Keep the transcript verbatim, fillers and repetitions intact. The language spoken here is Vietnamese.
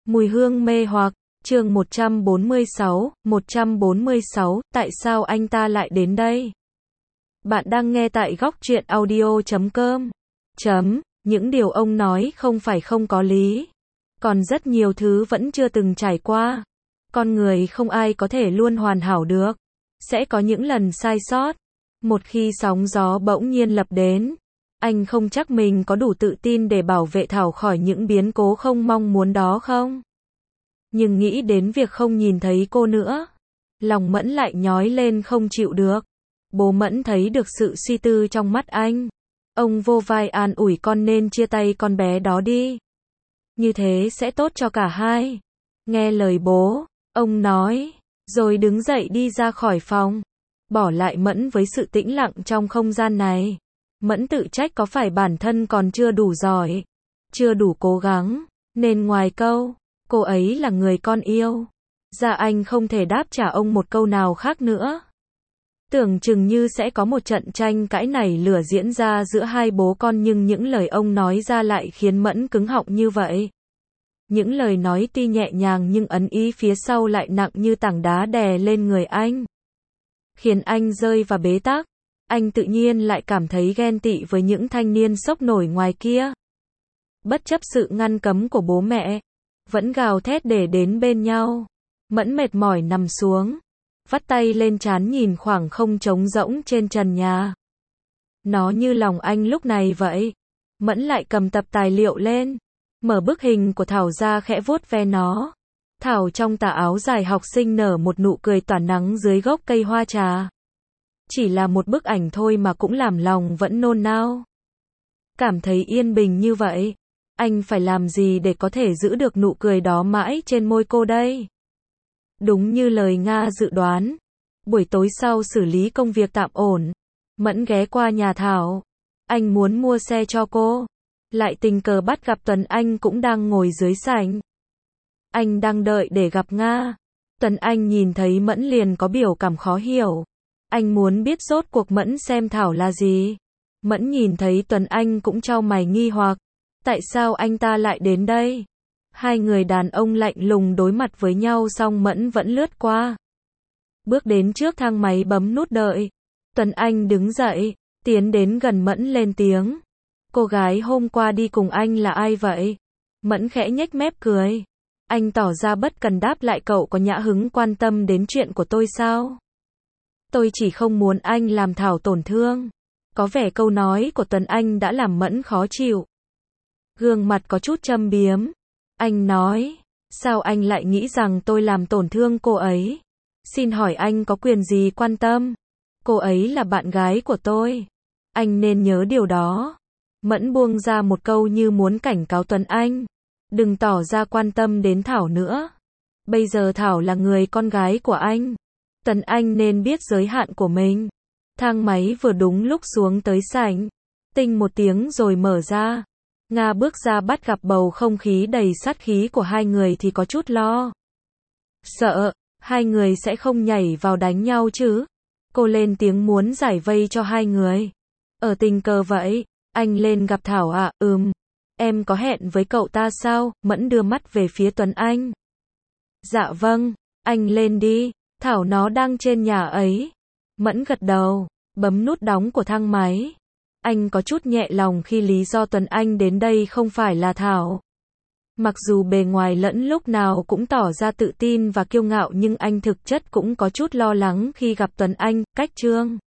Mùi hương mê hoặc, chương một trăm bốn mươi sáu, một trăm bốn mươi sáu, tại sao anh ta lại đến đây? Bạn đang nghe tại góc truyện audio chấm com. Chấm, những điều ông nói không phải không có lý. Còn rất nhiều thứ vẫn chưa từng trải qua. Con người không ai có thể luôn hoàn hảo được. Sẽ có những lần sai sót. Một khi sóng gió bỗng nhiên lập đến, anh không chắc mình có đủ tự tin để bảo vệ Thảo khỏi những biến cố không mong muốn đó không? Nhưng nghĩ đến việc không nhìn thấy cô nữa, lòng Mẫn lại nhói lên không chịu được. Bố Mẫn thấy được sự suy tư trong mắt anh. Ông vô vai an ủi con nên chia tay con bé đó đi. Như thế sẽ tốt cho cả hai. Nghe lời bố, ông nói, rồi đứng dậy đi ra khỏi phòng. Bỏ lại Mẫn với sự tĩnh lặng trong không gian này. Mẫn tự trách có phải bản thân còn chưa đủ giỏi, chưa đủ cố gắng, nên ngoài câu, cô ấy là người con yêu, ra anh không thể đáp trả ông một câu nào khác nữa. Tưởng chừng như sẽ có một trận tranh cãi nảy lửa diễn ra giữa hai bố con, nhưng những lời ông nói ra lại khiến Mẫn cứng họng như vậy. Những lời nói tuy nhẹ nhàng nhưng ẩn ý phía sau lại nặng như tảng đá đè lên người anh, khiến anh rơi vào bế tắc. Anh tự nhiên lại cảm thấy ghen tị với những thanh niên sốc nổi ngoài kia. Bất chấp sự ngăn cấm của bố mẹ, vẫn gào thét để đến bên nhau. Mẫn mệt mỏi nằm xuống, vắt tay lên trán nhìn khoảng không trống rỗng trên trần nhà. Nó như lòng anh lúc này vậy. Mẫn lại cầm tập tài liệu lên, mở bức hình của Thảo ra khẽ vuốt ve nó. Thảo trong tà áo dài học sinh nở một nụ cười tỏa nắng dưới gốc cây hoa trà. Chỉ là một bức ảnh thôi mà cũng làm lòng vẫn nôn nao. Cảm thấy yên bình như vậy, anh phải làm gì để có thể giữ được nụ cười đó mãi trên môi cô đây? Đúng như lời Nga dự đoán, buổi tối sau xử lý công việc tạm ổn, Mẫn ghé qua nhà Thảo. Anh muốn mua xe cho cô, lại tình cờ bắt gặp Tuấn Anh cũng đang ngồi dưới sảnh. Anh đang đợi để gặp Nga. Tuấn Anh nhìn thấy Mẫn liền có biểu cảm khó hiểu. Anh muốn biết rốt cuộc Mẫn xem Thảo là gì. Mẫn nhìn thấy Tuấn Anh cũng chau mày nghi hoặc. Tại sao anh ta lại đến đây? Hai người đàn ông lạnh lùng đối mặt với nhau, xong Mẫn vẫn lướt qua. Bước đến trước thang máy bấm nút đợi. Tuấn Anh đứng dậy, tiến đến gần Mẫn lên tiếng. Cô gái hôm qua đi cùng anh là ai vậy? Mẫn khẽ nhếch mép cười. Anh tỏ ra bất cần đáp lại, cậu có nhã hứng quan tâm đến chuyện của tôi sao? Tôi chỉ không muốn anh làm Thảo tổn thương. Có vẻ câu nói của Tuấn Anh đã làm Mẫn khó chịu. Gương mặt có chút châm biếm. Anh nói, sao anh lại nghĩ rằng tôi làm tổn thương cô ấy? Xin hỏi anh có quyền gì quan tâm? Cô ấy là bạn gái của tôi. Anh nên nhớ điều đó. Mẫn buông ra một câu như muốn cảnh cáo Tuấn Anh. Đừng tỏ ra quan tâm đến Thảo nữa. Bây giờ Thảo là người con gái của anh. Tuấn Anh nên biết giới hạn của mình. Thang máy vừa đúng lúc xuống tới sảnh. Tinh một tiếng rồi mở ra. Nga bước ra bắt gặp bầu không khí đầy sát khí của hai người thì có chút lo. Sợ, hai người sẽ không nhảy vào đánh nhau chứ? Cô lên tiếng muốn giải vây cho hai người. Ở tình cờ vậy, anh lên gặp Thảo à? Ừm. Em có hẹn với cậu ta sao? Mẫn đưa mắt về phía Tuấn Anh. Dạ vâng, anh lên đi. Thảo nó đang trên nhà ấy. Mẫn gật đầu, bấm nút đóng của thang máy. Anh có chút nhẹ lòng khi lý do Tuấn Anh đến đây không phải là Thảo. Mặc dù bề ngoài lẫn lúc nào cũng tỏ ra tự tin và kiêu ngạo, nhưng anh thực chất cũng có chút lo lắng khi gặp Tuấn Anh. Cách chương